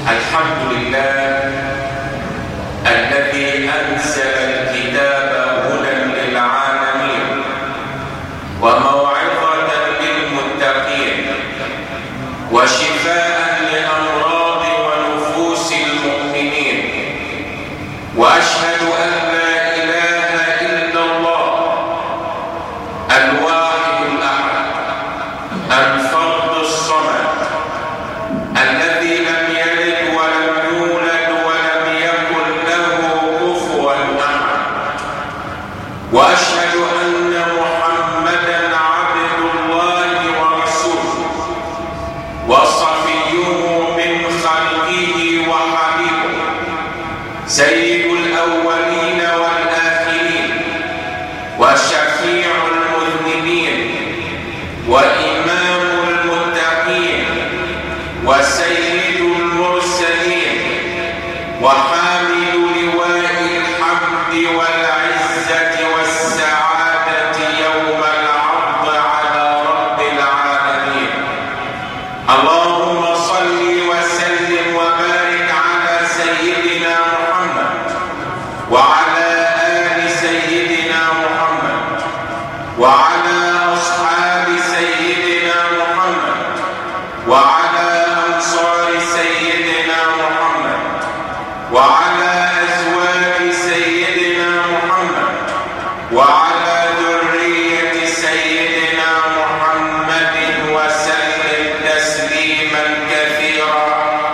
الحمد لله الذي أنزل الكتاب هدى للعالمين وموعظة للمتقين وشفاء لأمراض ونفوس المؤمنين، وأشهد أن لا إله إلا الله الواحد الأحد الفرد الصمد الذي لم يلد ولم يولد ولم يكن له كفوا أحد، وأشهد أن محمدا عبد الله ورسوله وصفيه من خلقه وحبيبه، سيد الأولين والآخرين وشفيع المذنبين وإمام المتقين وسيد المرسلين وحامل لواء الحمد والعزة والسعادة يوم العرض على رب العالمين. اللهم صل وسلم وبارك على سيدنا محمد وعلى آل سيدنا محمد وعلى أصحاب سيدنا محمد وعلى أنصار سيدنا محمد وعلى أزواج سيدنا محمد وعلى ذرية سيدنا محمد وسلم تسليما كثيرا.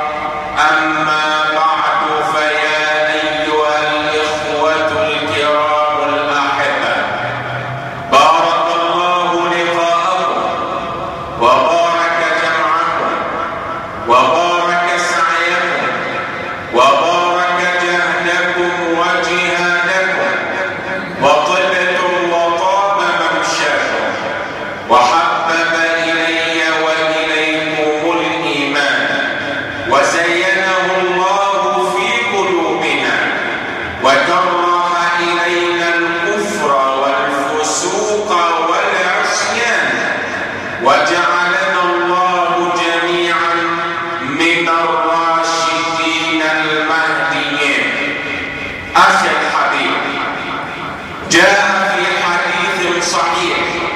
أما بعد، فيا أيها الإخوة الكرام الأحبة، بارك الله لقاءكم وبارك جمعكم وبارك سعيكم وبارك جهدكم وجهادكم، وطبتم وطاب ممشاكم، وحبب إلي وإليكم الإيمان وزينه الله في قلوبنا وكره إلينا الكفر والفسوق والعصيان، وجعلنا الله جميعا من الراشدين المهديين. أخي الحبيب، جاء في حديث صحيح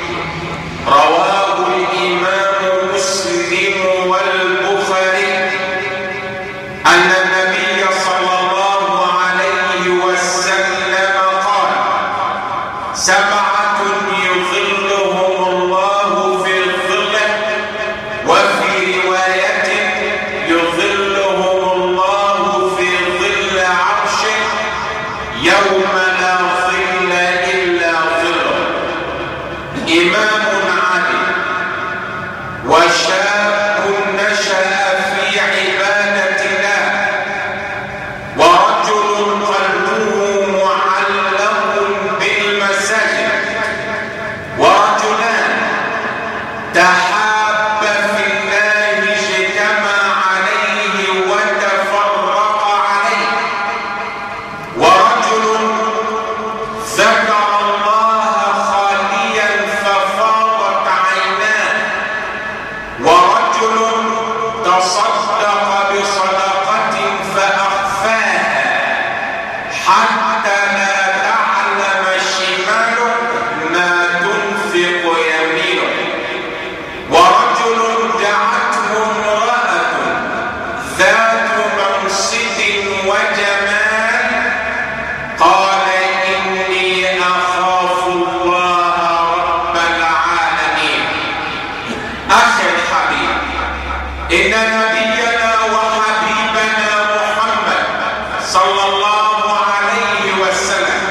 رواه الإمام مسلم والبخاري أن النبي صلى الله عليه وسلم قال: سبعة يظلهم الله في ظله، وفي رواية يظلهم الله في ظل عرشه يوم لا ظل إلا ظله: إمام عادل، وشاب نشأ في عبادة الله، ورجل قلبه معلق بالمساجد، ورجلان تحابا في الله اجتمع عليه وتفرق عليه، ورجل ذكر الله خاليا ففاضت عيناه، ورجل تصدق بصدقة فأخفاها حتى لا تعلم شماله ما تنفق يمينه، ورجل دعته امرأة ذات منصب وجمال قال: إني أخاف الله رب العالمين. أخي الحبيب، إن نبينا وحبيبنا محمد صلى الله عليه وسلم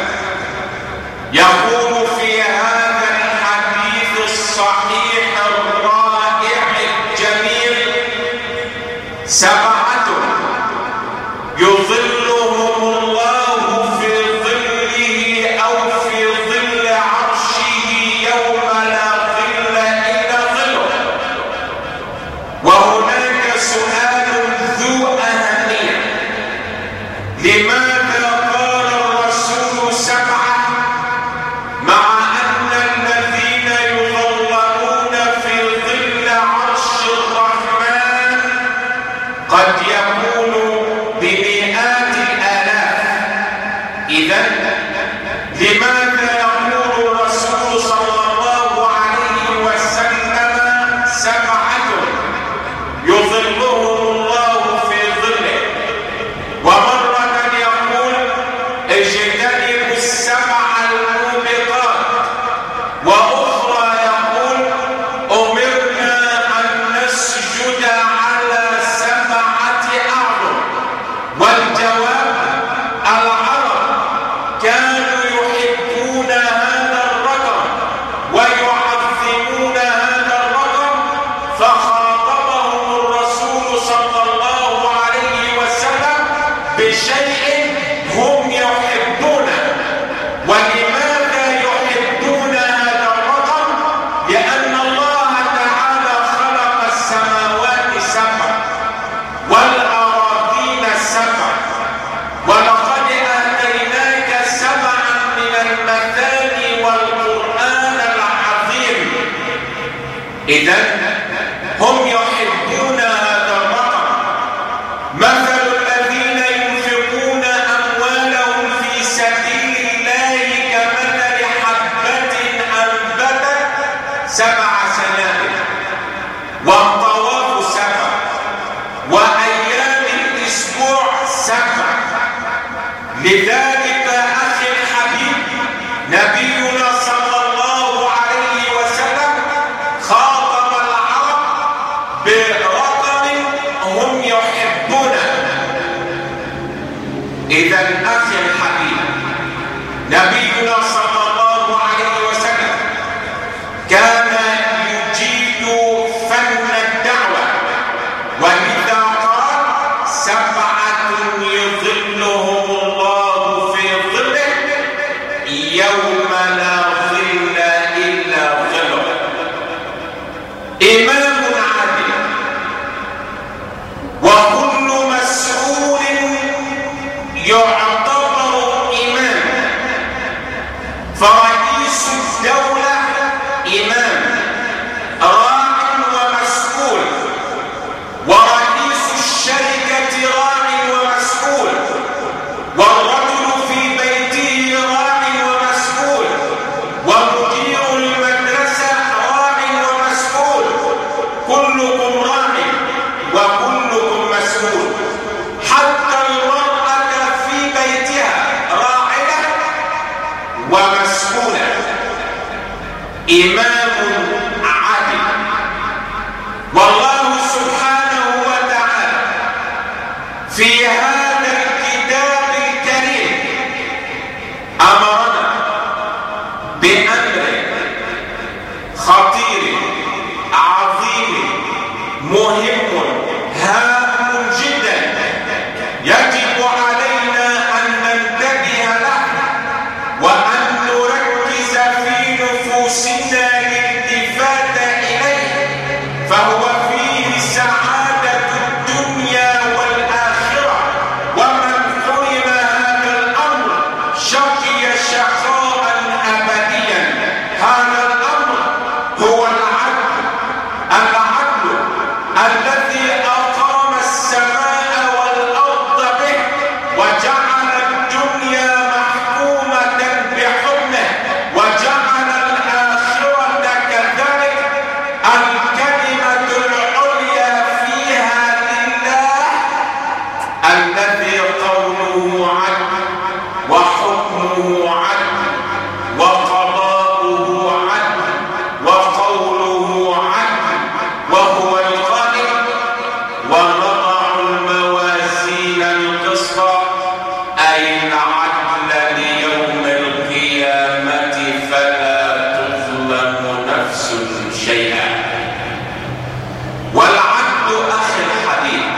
يقول في هذا الحديث الصحيح الرائع الجميل: سبعة يظلهم الله في ظله أو في ظل عرشه يوم لا ظل إلا ظله. وهناك سؤال ذو أهمية: لماذا قال الرسول سبعة مع أن الذين يظلمون في ظل عرش الرحمن قد يكون هم يحبون هذا الرقم. مثل الذين ينفقون أموالهم في سبيل الله كمثل حبة أنبتت 7 سنابل والطواف 7 وأيام الأسبوع 7. لذلك أخي الحبيب نبينا صلى الله عليه وسلم خاطب العرب برقم هم يحبونه. إذا أخي الحبيب نبينا صلى الله عليه وسلم كان يجيد فن الدعوة، ولذا قال 7 يظلهم الله في ظله يوم لا ظل إلا ظله. إمام عادل وكل مسؤول يعتبر إمام، فرئيس الدولة إمام راع ومسؤول، ورئيس الشركة راع ومسؤول، والرجل في بيته راع ومسؤول، ومدير المدرسة راع ومسؤول. كلكم راع وكلكم مسؤول. حتى المرأة في بيتها راعية ومسؤولة. إمام عادل. والله سبحانه وتعالى في هذا الكتاب الكريم أمرنا بأمر خطير عظيم مهم هام جدا يجب علينا أن ننتبه له وأن نركز في نفوسنا للالتفات إليه، فهو فيه سعادة الدنيا والآخرة. ومن حرم هذا الأمر شقي شقاء أبديا. هذا الأمر هو العدل الذي أقام السماء والأرض به وجعل الدنيا محكومة بحكمه وجعل الآخرة كذلك. الكلمة العليا فيها لله الذي قوله عدل وحكمه عدل وقضاؤه عدل وقوله عدل، وهو القائل ونضع الموازين القسط أي العدل ليوم القيامة فلا تظلم نفس شيئا. والعدل أخي الحبيب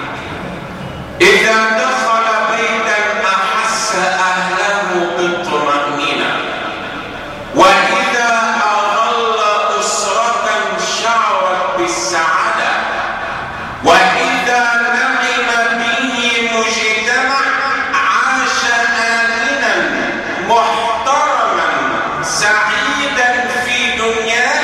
إذا دخل بيتا أحس أهله بالطمأنينة، وإذا أظل أسرة شعرت بالسعادة، وإذا نعم به مجتمع عاش آمنا محترما سعيدا في دنياه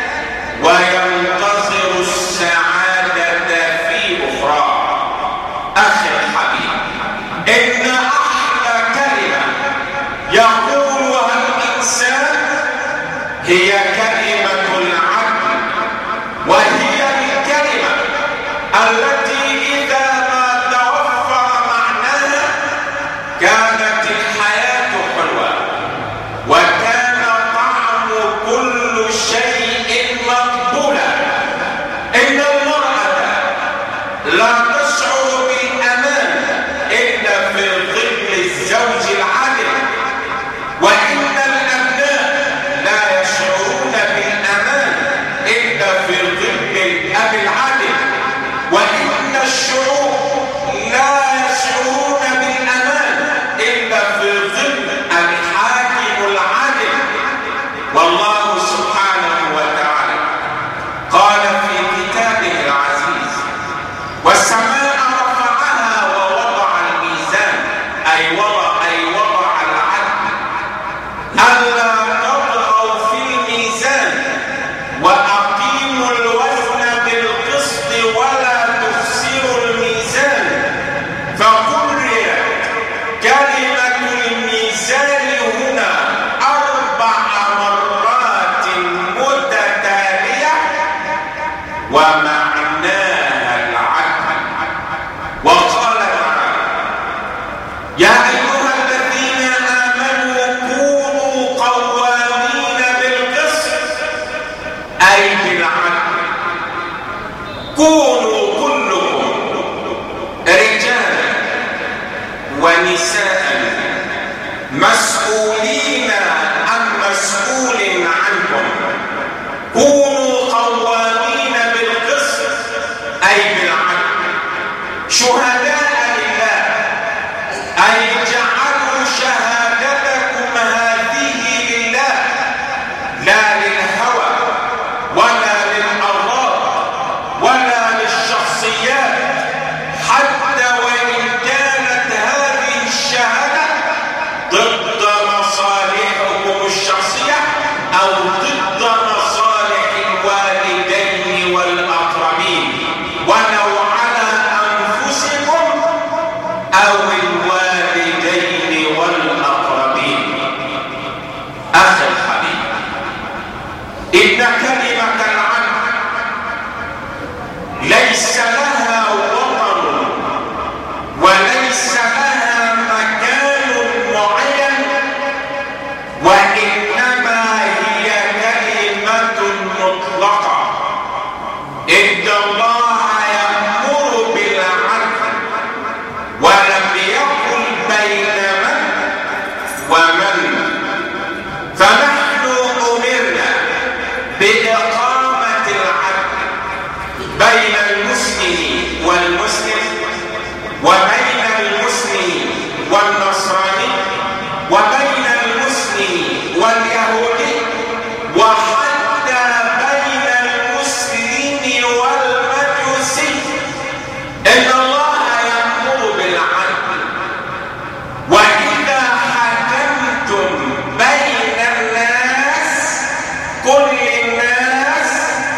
وينتظر السعادة في أخرى. أخي الحبيب إن أحلى كلمة يقولها الإنسان هي كلمة العدل، وهي الكلمة التي إذا ما توفر معناها كانت الحياة حلوة وكان طعم كل شيء مقبولا. إن المرأة لا تشعر بالأمان إلا في ظل الزوج العادل، وإن الأبناء لا يشعرون بالأمان إلا في ظل الأب العادل، وإن ومعناها العدل. وقال تعالى: يا أيها الذين آمنوا كونوا قوامين بالقسط، أي بالعدل. كونوا كلكم رجالا ونساء مسؤولين عن مسؤول عنكم. كونوا قوامين بالقسط أي بالعدل، شهداء لله، أي جعلوا شهادتكم هذه لله، لا للهوى ولا للأغراض ولا للشخصيات، حتى وإن كانت هذه الشهادة ضد مصالحكم الشخصية أو ضد مصالح الوالدين والأقربين، ولو على أنفسكم أو الوالدين والأقربين. أخي الحبيب، إن كلمة العدل ليس لها وطن وليس لها مكان معين، وإنما هي كلمة مطلقة. إن الله يأمر بالعدل ولم يقل بين من ومن، فنحن أمرنا بإقامة العدل بين المسلم والمسلم، وبين المسلم والنصراني، وبين المسلم واليهودي، وحتى بين المسلم والمجوسي. إن الله يأمر بالعدل، وإذا حكمتم بين الناس كل الناس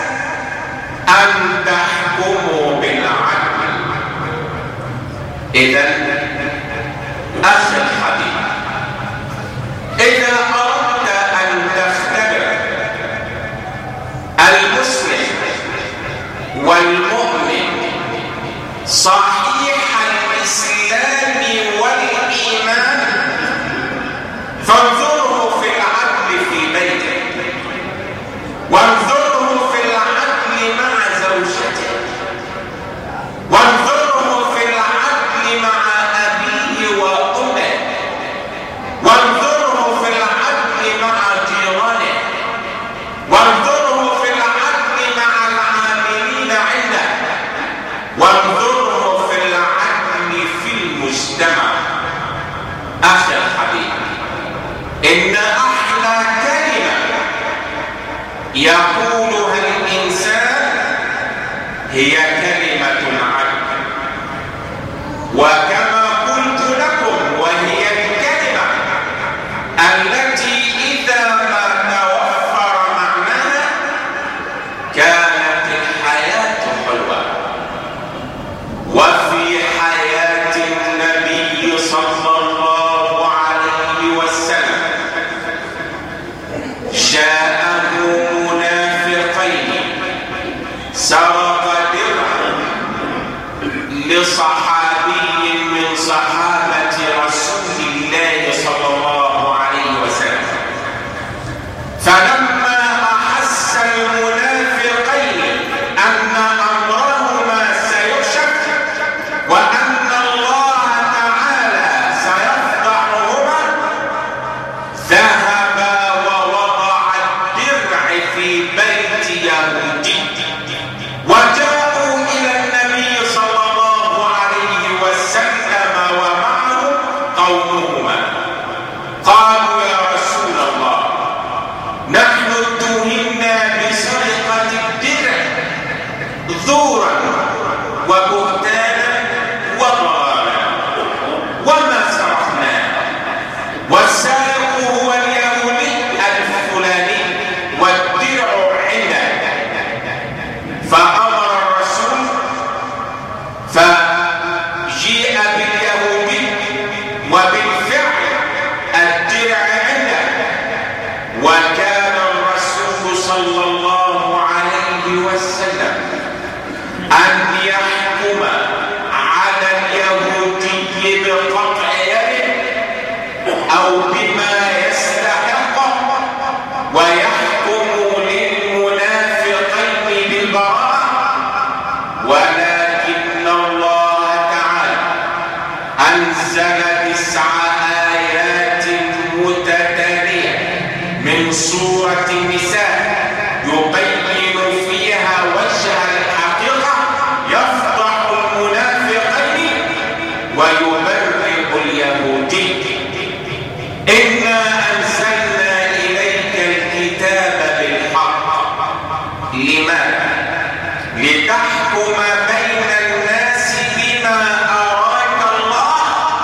أن تحكموا بالعدل. إذن أخي الحبيب، إذا أردت أن تختبر المسلم والمؤمن صحيح الإسلام والإيمان، فانظره في العدل في بيته، وانظره في العدل مع زوجته، وانظره في العدل مع أبيه وأمه، وانظره في العدل مع جيرانه، وانظره في العدل مع العاملين عنده، وانظره في العدل في المجتمع. أخي الحبيب، إن أحلى كلمة يقولها الإنسان هي كلمة العدل، وكما قلت لكم وهي الكلمة التي إذا ما توفر معناها كانت الحياة حلوة. وفي حياة النبي صلى الله عليه وسلم جاءه منافقين سرق درعا لصحابي من صحابة رسول الله صلى الله عليه وسلم، فلما أحس المنافقين أن أمرهما سيكشف وأن الله تعالى سيفضحهما، ذهبا ووضع الدرع في بيت يهودي، وجاءوا إلى النبي صلى الله عليه وسلم ومعه قومهما، قالوا: يا رسول الله، نحن اتهمنا بسرقة الدرع زورا وبهتانا وضلالا، وما سرقناه، والسارق هو اليهودي الفلاني والدرع عنده. فأمر الرسول فجيء باليهودي، وبالفعل الدرع عنده، وكان الرسول صلى الله عليه وسلم أنزل 9 آيات متتالية من سورة النساء يبين فيها وجه الحقيقة، يفضح المنافقين ويبرئ اليهودي. إنا أنزلنا إليك الكتاب بالحق. لماذا؟ لتحكم بين الناس بما أراك الله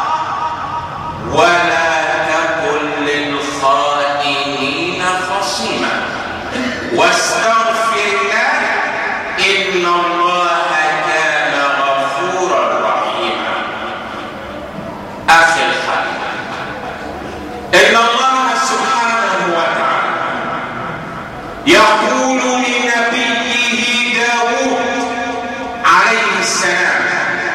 ولا تكن للخائنين خصيما واستغفر الله إن الله كان غفورا رحيما. أخي الحبيب، إن الله سبحانه وتعالى يقول لنبيه داود عليه السلام: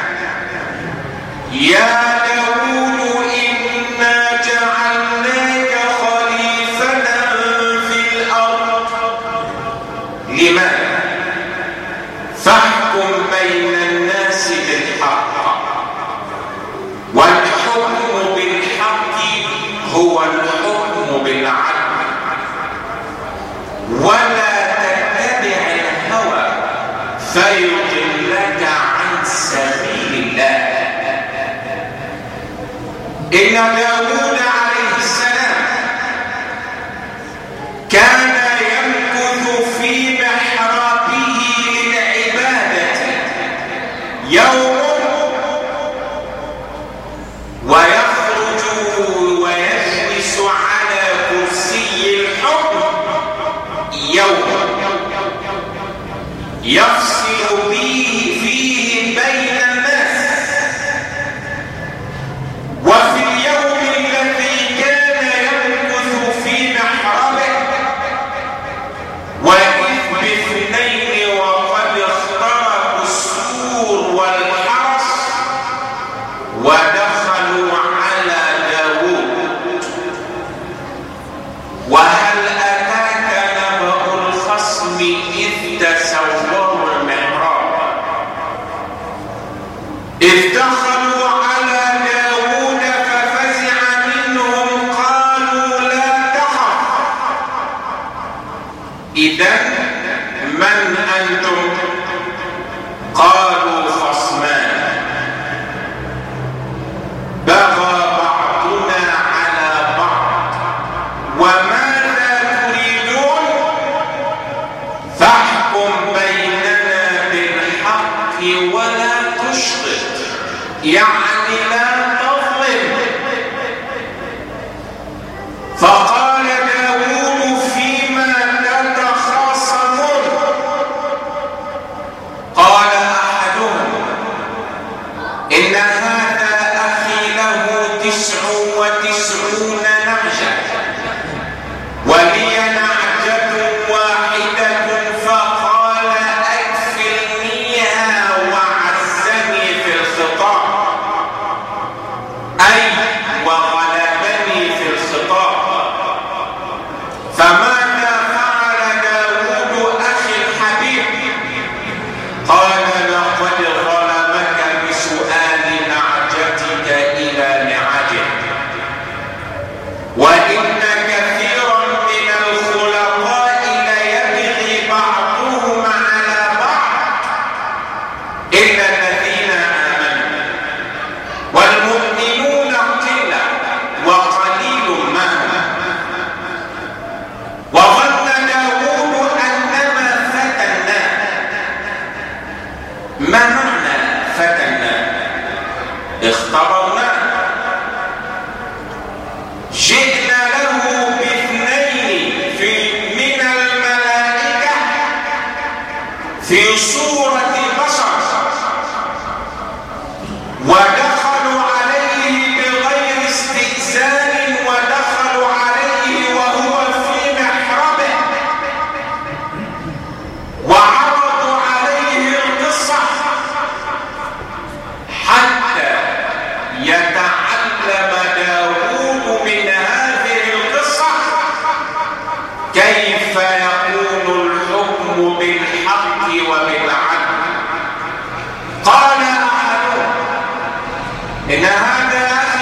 يا داود إنا جعلناك خليفة في الأرض. لماذا؟ فاحكم بين الناس بالحق، والحكم بالحق هو الحكم بالعدل، ولا تتبع الهوى فيضلك عن سبيل الله. إن داود عليه السلام كان يمكث في محرابه للعبادة يوم ويخرج ويجلس على كرسي الحكم يوم يفصل فيه بين الناس. وفي اليوم الذي كان يمكث في محرابه وإذ باثنين وقد اخترقوا السور والحرس ودخلوا على داود. وهل أتاك نبأ الخصم إذ تسوروا المحراب إذ دخلوا على داود ففزع منهم قالوا لا تخف. إذن من أنتم؟ قالوا خصمان بغى بعضنا على بعض وماذا تريدون؟ فاحكم بيننا بالحق ولا تشطط، يعني لا تظلم. فقال داود فيما تتخاصمون؟ قال أحدهم إن هذا أخي له 99 نعجة ولي نعجة واحدة فقال أكفلنيها وعزني في الخطاب، أي وغلبني في الخطاب. فماذا فعل داود أخي الحبيب؟ قال لقد ظلمك بسؤال نعجتك إلى نعجه، وإن كثيرا من الخلقاء ليبغي بعضهم على بعض إلا الذين آمنوا والمؤمنون قلة وقليل ما هم. وظن داود أنما فتناه. ما معنى فتناه؟ اختبرناه. جئنا له باثنين من الملائكة في صورة بشر ودخلوا عليه بغير استئذان، ودخلوا عليه وهو في محرابه وعرضوا عليه القصة حتى يتعلم داود من هذه القصة كيف يكون الحكم بالحق وبالعدل. قال أحدهم إن هذا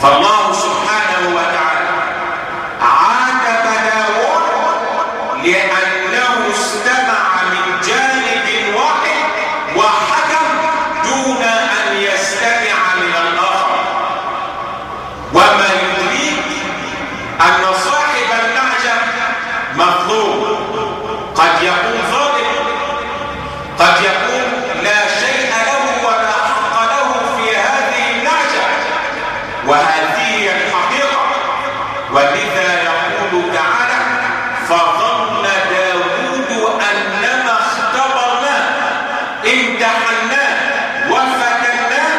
فالله سبحانه وتعالى عاتب داود لأنه استمع من جانب واحد وحكم دون أن يستمع من الآخر. وما يدريك أن صاحب النعجة مظلوم، قد يكون ظالم، قد يكون لا شيء له ولا حق له في هذه النعجة، وهذه هي الحقيقة. ولذا يقول تعالى: فظن داود أنما اختبرناه امتحناه وفتناه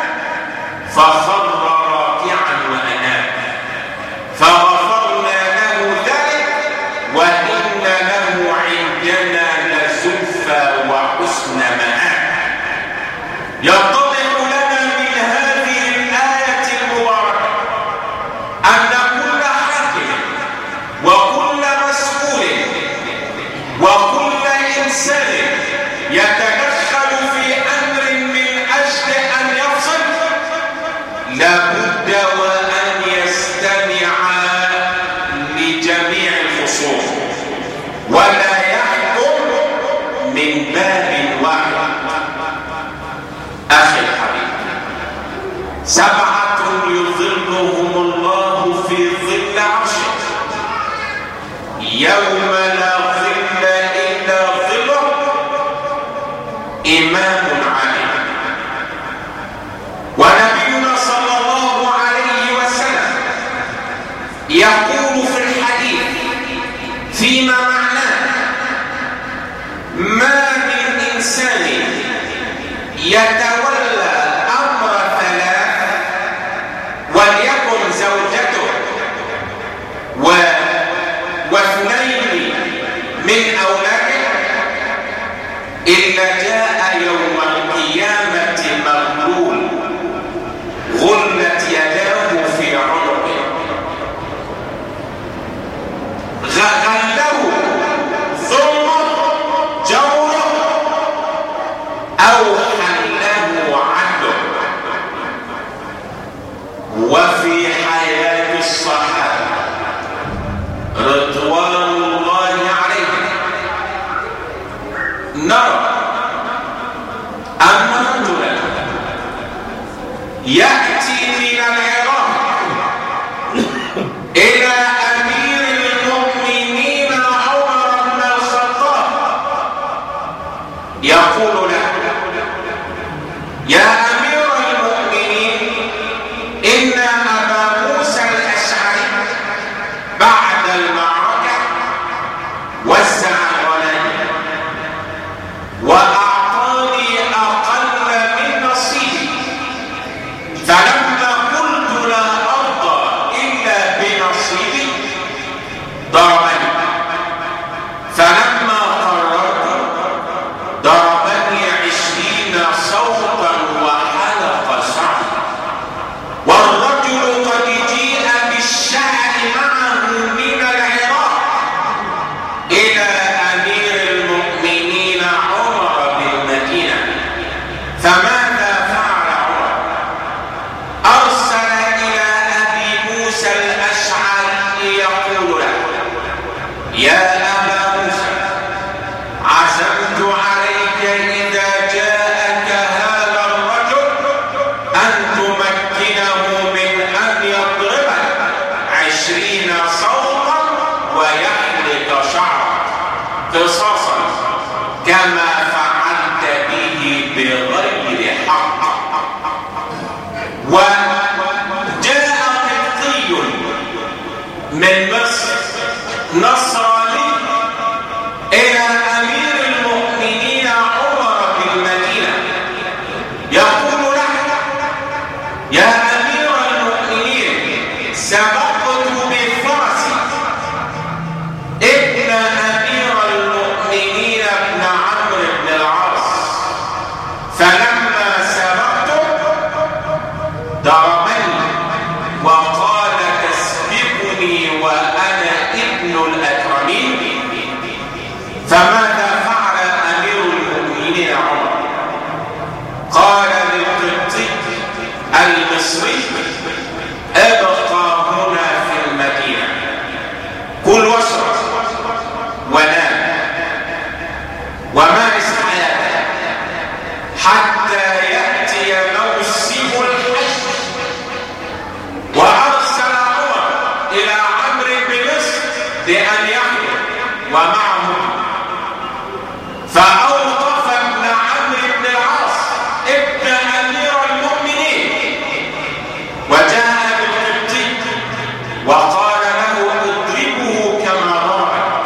فخر راكعا وأناب فغفرنا له ذلك وإن له عندنا لزلفى وحسن مآب. يتضح لنا من هذه الآية المباركة أن كل حاكم وكل مسؤول وكل إنسان يتدخل في أمر من أجل أن يفصل لابد وأن يستمع لجميع الخصوم ولا يحكم من باب واحد. أخي الحبيب، 7 يظلهم الله في ظل عرشه يوم لا ظل إلا ظله: إمام عادل. ونبينا صلى الله عليه وسلم يقول في الحديث فيما معناه: ما من إنسان يتولى أمر 3 وليكن زوجته واثنين من أولاده إلا جاء يوم القيامة مغلول غلت يداه في عنقه، غله ظلمه جوره أو حله عدله. وفي حياة الصحابة رضوان الله عليهم نرى أن رجلا يأتي من العراق إلى أمير المؤمنين عمر بن الخطاب يقول له: يا أمير المؤمنين، إن أبا موسى الأشعري بعد المعركة وزع الغنائم وأعطاني أقل من نصيبي، فلما قلت لا أرضى إلا بنصيبي ضربني، فلما قررت ضربني 20 صوتا وحلق شعري. والرجل قد جيء بالشعر معه من العراق إلى أمير المؤمنين عمر بالمدينة. فماذا فعل عمر؟ أرسل إلى أبي موسى الأشعري يقول له: يا أبا موسى، عزمت عليك إذا جاءك هذا الرجل أن تمكنه من أن يضربك 20 صوتا ويحلق شعرك قصاصا كما فعلت به بغير حق. وجاء قبطي من مصر نصراني إلى أمير المؤمنين عمر بالمدينة يقول له: يا أمير المؤمنين، سبقت بفرسي ابن أمير المؤمنين ابن عمرو بن العاص، فلما سبقته ضربني وقال: تسبقني وأنا ابن الأكرمين. فماذا فعل أمير المؤمنين عمر؟ قال للقبطي المصري لأن يحضر ومعه، فأوقف ابن عمرو بن العاص ابن أمير المؤمنين وجاء بالقبطي وقال له اضربه كما ضرب،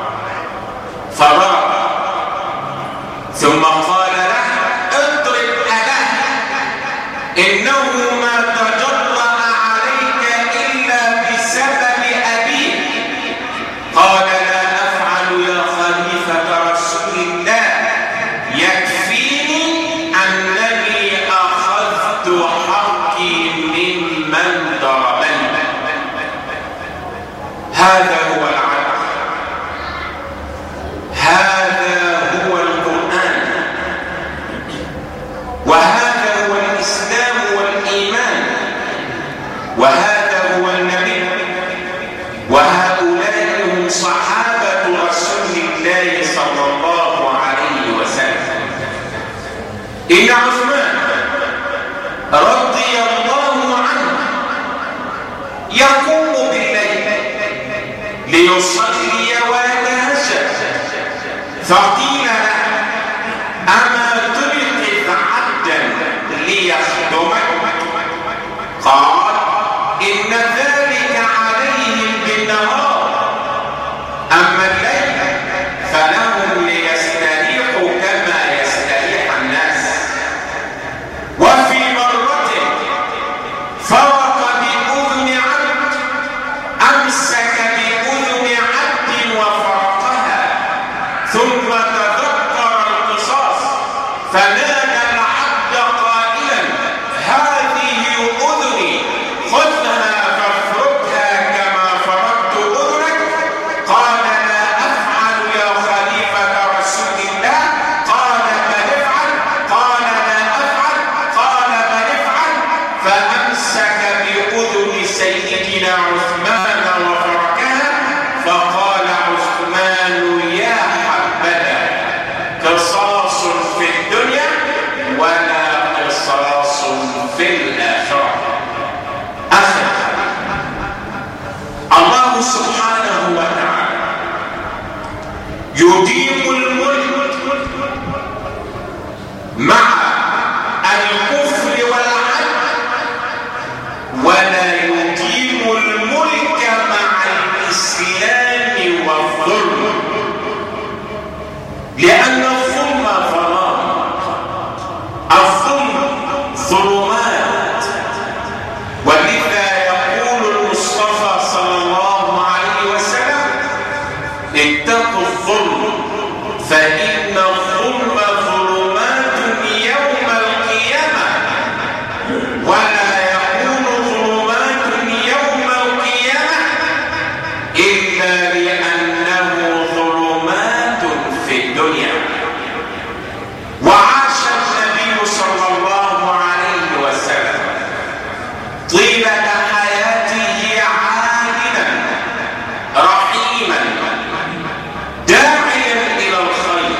فضرب، ثم قال له اضرب أباه إنه ما تجرأ عليك إلا بسبب أبيه. قال لا أفعل يا خليفة رسول الله، يكفيني أنني أخذت حقي ممن ضربني. هذا هو العدل، هذا هو القرآن، وهذا هو الإسلام والإيمان، وهذا هو النبي، وهؤلاء هم صحابة رسول الله صلى الله عليه وسلم. إن عثمان رضي الله عنه يقوم بالليل ليصلي ويتهجد، فقيل له أما تلقي عبدا ليخدمك؟ قال إن ذلك عليهم بالنهار، أما الليل فلهم ليستريحوا كما يستريح الناس. وفي مرة فرق بأذن عبد، أمسك بأذن عبد وفرقها، ثم تذكر القصاص فنادى العبد قائلا هذه أذني خذها فافركها كما فرقت أذنك. قال لا أفعل يا خليفة رسول الله. قال بل افعل. قال لا أفعل. قال بل افعل. فأمسك بأذن سيدنا عثمان وفركها، فقال عثمان يا حبذا قصاص في الدنيا ولا قصاص في الآخرة. الله سبحانه وتعالى يديم الملك مع الكفر والعدل، ولا يديم الملك مع الإسلام والظلم، لأن الظلم ظلام، الظلم ظلمات. ولذا يقول المصطفى صلى الله عليه وسلم اتقوا الظلم فإن الظلم ظلمات يوم القيامة، ولا يكون ظلمات يوم القيامة إلا لأنه ظلمات في الدنيا. وعاش النبي صلى الله عليه وسلم طيلة حياته عادلا رحيما داعيا إلى الخير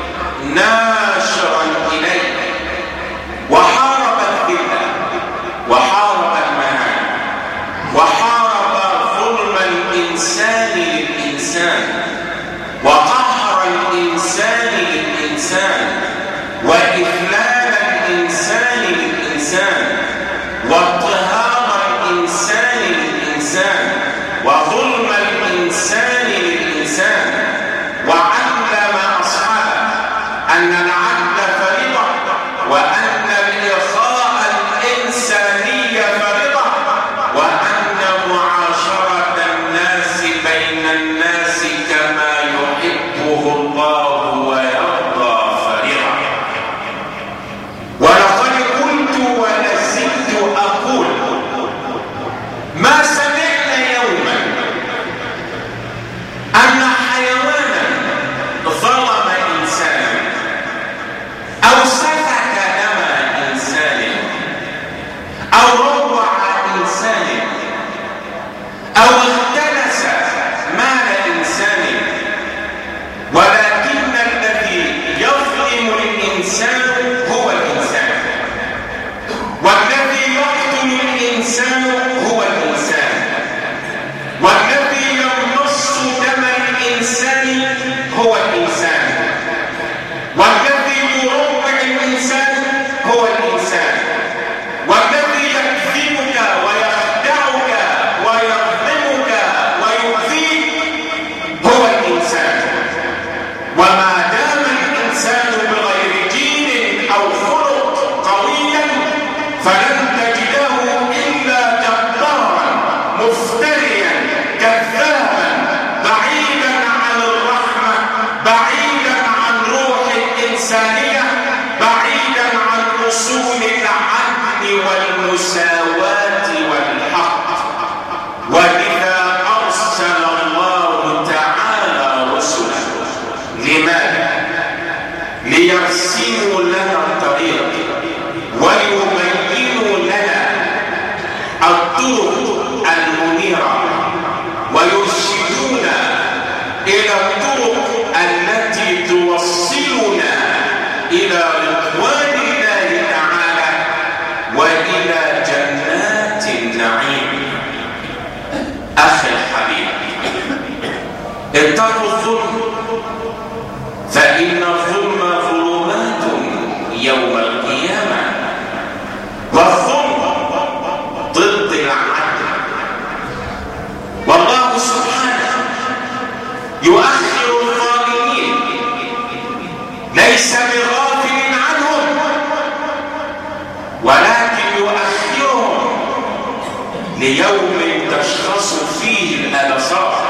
ناشرا إليه، وحارب الذلة وحارب المهان وحارب ظلم الإنسان للإنسان وقهر الإنسان للإنسان وإذلال الإنسان للإنسان واضطهاد الإنسان للإنسان وظلم الإنسان للإنسان. وعلم أصحابه أن العدل فريضة، وأن الإخاء الإنساني فريضة، وأن معاشرة الناس بين الناس كما يحبه الله ويرضى فريضة. ولقد قلت ولازلت أقول ما سمعنا يوما الطرق المنيرة ويرشدونا إلى الطرق التي توصلنا إلى رضوان الله تعالى وإلى جنات النعيم. أخي الحبيب، اتقوا الظلم فإن الظلم ظلمات يوم القيامة، والظلم ضد العدل. والله سبحانه يؤخر الظالمين، ليس بغافل عنهم، ولكن يؤخرهم ليوم تشخص فيه الأبصار.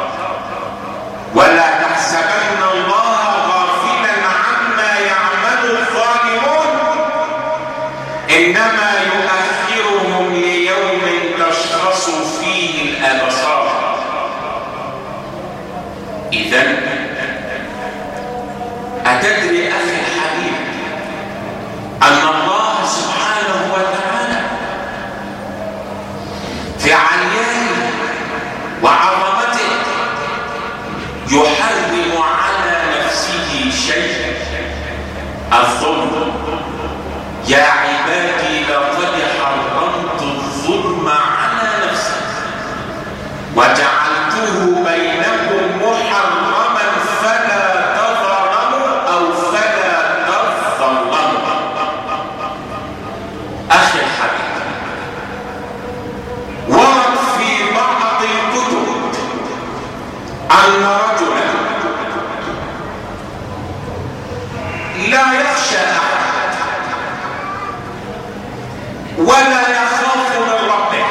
ولا تحسبن الله غافلا عما يعمل الظالمون، إنما يؤخرهم ليوم تشخص فيه الأبصار. إذن أتدري أخي الحبيب أن الله سبحانه وتعالى في عليائه وعظمته يحرم على نفسه شيء الظلم. يا عبادي لقد حرمت الظلم على نفسي وجعلته بينكم محرما فلا تظلموا أو فلا تظلموا. أخي الحبيب، ورد في بعض الكتب أن رجلا لا يخشى أحد ولا يخاف من ربه،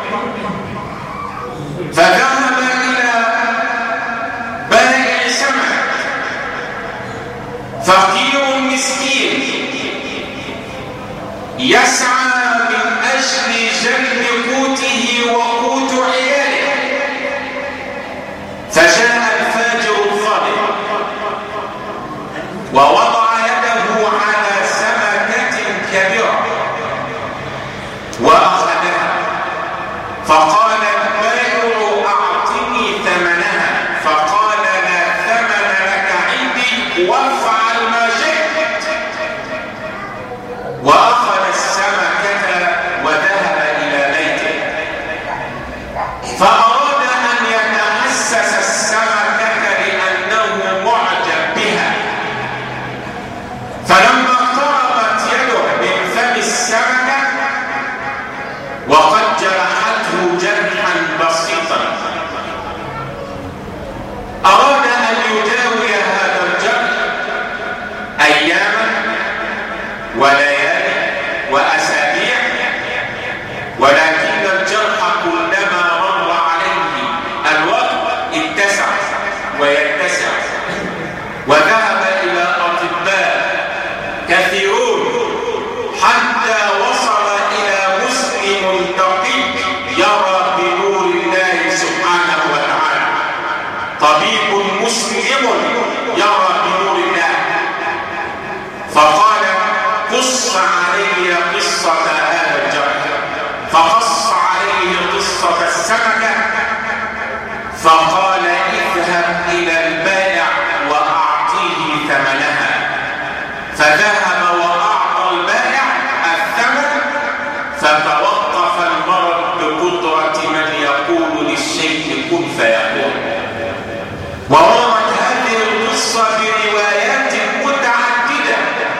فذهب إلى بائع سمك فقير مسكين يسعى من أجل جلب قوته وقوت عياله، فجاء الفاجر الظالم ووضع يده على سمكة كبيرة وأخذها، فقال البائع أعطني ثمنها، فقال لا ثمن لك عندي وافعل ما شئت، وأخذ السمكة وذهب إلى بيته. فأراد أن يتحسس السمكة لأنه معجب بها، فلما اقتربت يده من فم السمكة وقد جرحته جرحا بسيطا، أراد أن يداوي هذا الجرح أياما وليالي وأسابيع، ولكن الجرح كلما مر عليه الوقت اتسع ويتسع، وذهب إلى أطباء كثيرون حتى وصل إلى مسلم تقي يرى بنور الله سبحانه وتعالى، طبيب مسلم يرى بنور الله، فقال قص علي قصة هذا الجرح، فقص عليه قصة السمكة، فقال اذهب إلى البائع وأعطيه ثمنها، فذهب وأعطى البائع الثمن، فتوقف المرض بقدرة من يقول للشيء كن فيكون. ووردت هذه القصة بروايات متعددة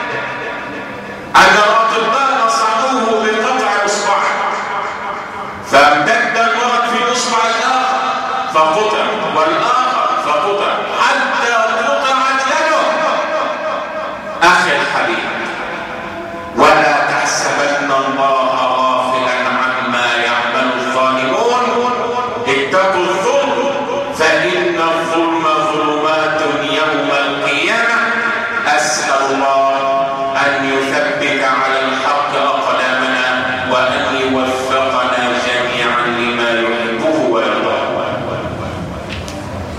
أن الأطباء نصحوه بقطع إصبعه، فامتد المرض في الإصبع الآخر فقطع والآخر فقطع حتى قطعت يده. أخي الحبيب، ولا تحسبن الله غافلا عما يعمل الظالمون، اتقوا الظلم فإن الظلم ظلمات يوم القيامة. أسأل الله أن يثبت على الحق أقدامنا وأن يوفقنا جميعا لما يحبه ويرضاه.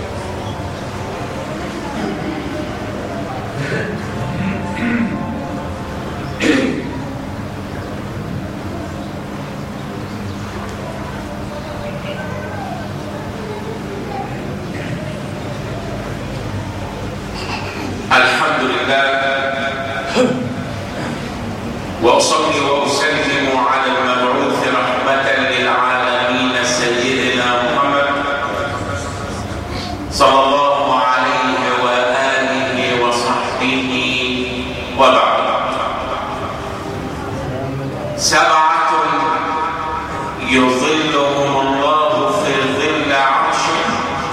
يظلهم الله في ظل عرشه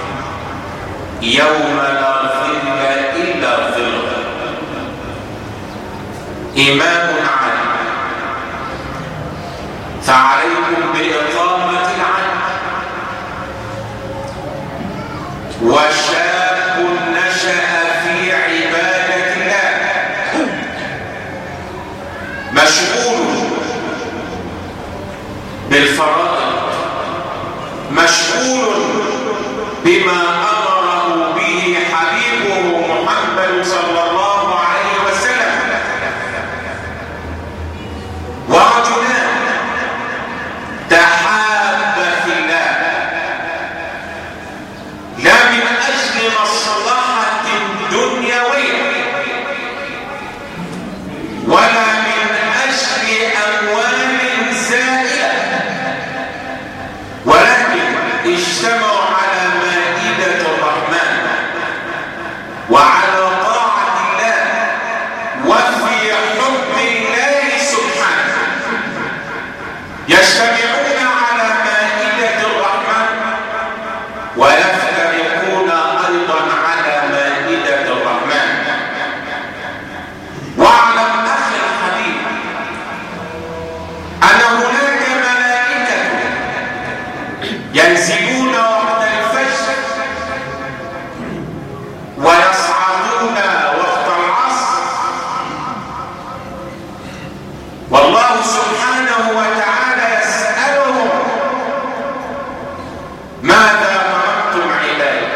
يوم لا ظل إلا ظله. إمام عادل، فعليكم بإقامة العدل. وشاب نشأ في عبادة الله مشغول بالفرائض، مشغول بما أمره به حبيبه محمد صلى الله عليه وسلم. ورجلان تحابا في الله لا من أجل مصلحة دنيوية ولا من أجل أموال زائلة، ولكن اجتمعوا على مائدة الرحمن وعلى طاعة الله وفي حب الله سبحانه. يجتمعون على مائدة الرحمن ويفترقون أيضا على مائدة الرحمن. واعلم أخي الحبيب أن هناك ملائكة ينزلون وقت الفجر ويصعدون وقت العصر، والله سبحانه وتعالى يسألهم ماذا تركتم عبادي؟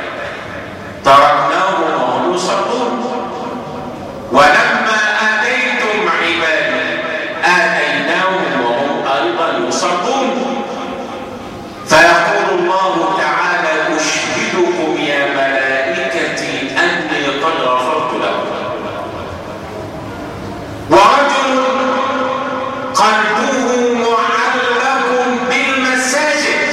تركناهم وهم يصلون، ولما أتيتم عبادي آتيناهم وهم أيضا يصلون. فيقول الله تعالى أشهدكم يا ملائكتي أني قد غفرت لكم. ورجل قلبه معلق بالمساجد،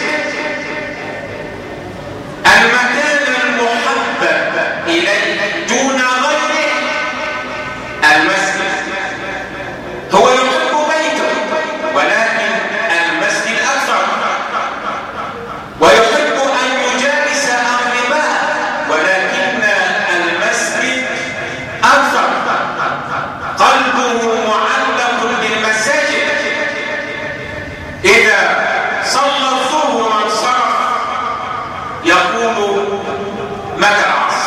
المكان المحبب إليه دون غيره المسجد. هو يحب بيته ولكن المسجد أكثر، ويحب أن يجالس أقرباء ولكن المسجد أكثر. قلبه معلق بالمساجد. إذا صلى الظهر وانصرف يقول متى العصر؟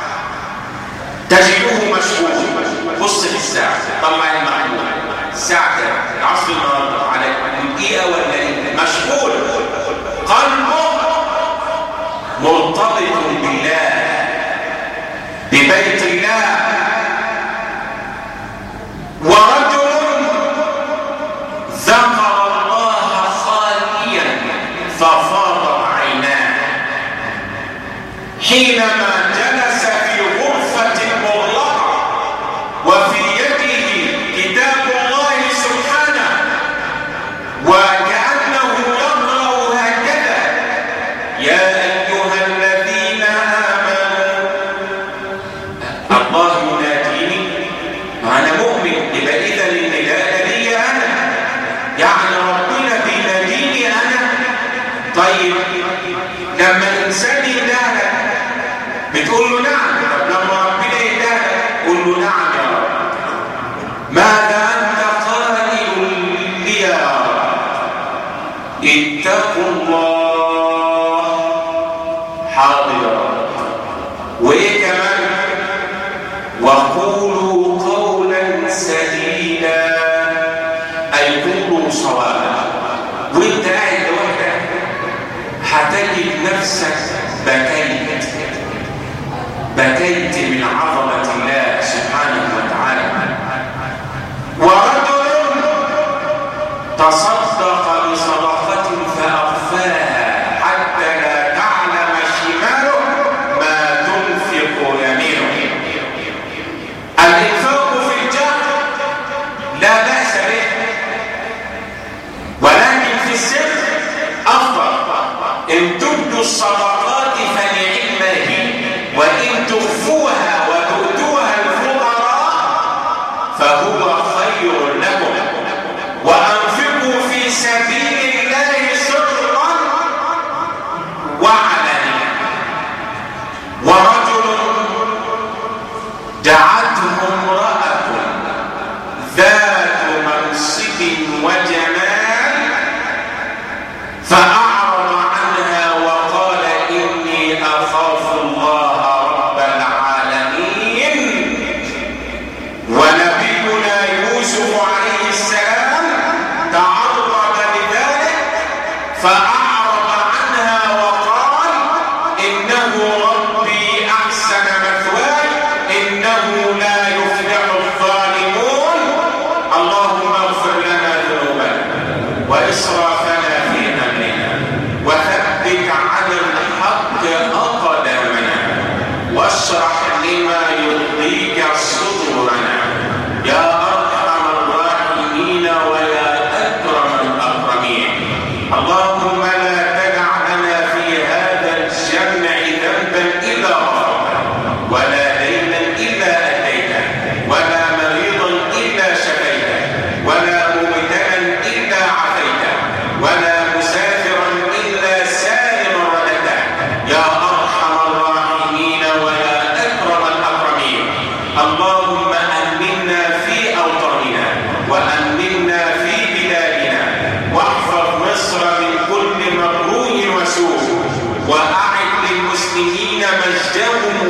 تجده مشغول. بص في الساعة، طلع المعلومة، الساعة العصر النهارده على دقيقة ولا إيه؟ مشغول. قلبه مرتبط بالله، ببيت الله. ورجل ذكر الله خاليا ففاضت عيناه حينما جلس في غرفة مغلقة وفي يده كتاب الله سبحانه، وكأنه يقرأ هكذا: يا أيها الذين آمنوا. الله يناديني وأنا مؤمن، يبقى إذا النداء لي أنا، يعني ربنا بيناديني أنا. طيب لما الإنسان ينادى بتقول له نعم، طب لما ربنا ينادى قول له نعم يا رب. ماذا أنت قائل لي يا رب؟ اتقوا الله. حاضر يا رب. وإيه كمان؟ وقولوا قولا سديدا، أي قولوا صوابا. وانت قاعد لوحدك هتجد نفسك بكيت من عظمة الله سبحانه وتعالى. ورجل تصدق بصدقة فأخفاها حتى لا تعلم شماله ما تنفق يمينه. الإنفاق في الجهر لا بأس به، ولكن في السر أفضل. إن تبدوا الصدقات فنعم هي، وإن تخفوها وتؤتوها الفقراء فهو خير لكم. وأنفقوا في سبيل الله فأعرض عنها وقال إنه ربي أحسن مثواي إنه لا يفلح الظالمون. اللهم اغفر لنا ذنوبنا وإسرافنا في أمرنا وثبت على الحق أقدامنا واشرح لما يرضيك صدورنا يا أرحم الراحمين ويا أكرم الأكرمين. اللهم لا تدع لنا في هذا الجمع ذنبا إلا غفرته ولا دينا إلا أتيته ولا مريضا إلا شفيته ولا مبتلا إلا عافيته ولا مسافرا إلا سالما رددته يا أرحم الراحمين ويا أكرم الأكرمين. اللهم أمنا في أوطاننا وأمنا في بلادنا واحفظ مصر من كل مكروه وسوء وأعد للمسلمين مجدهم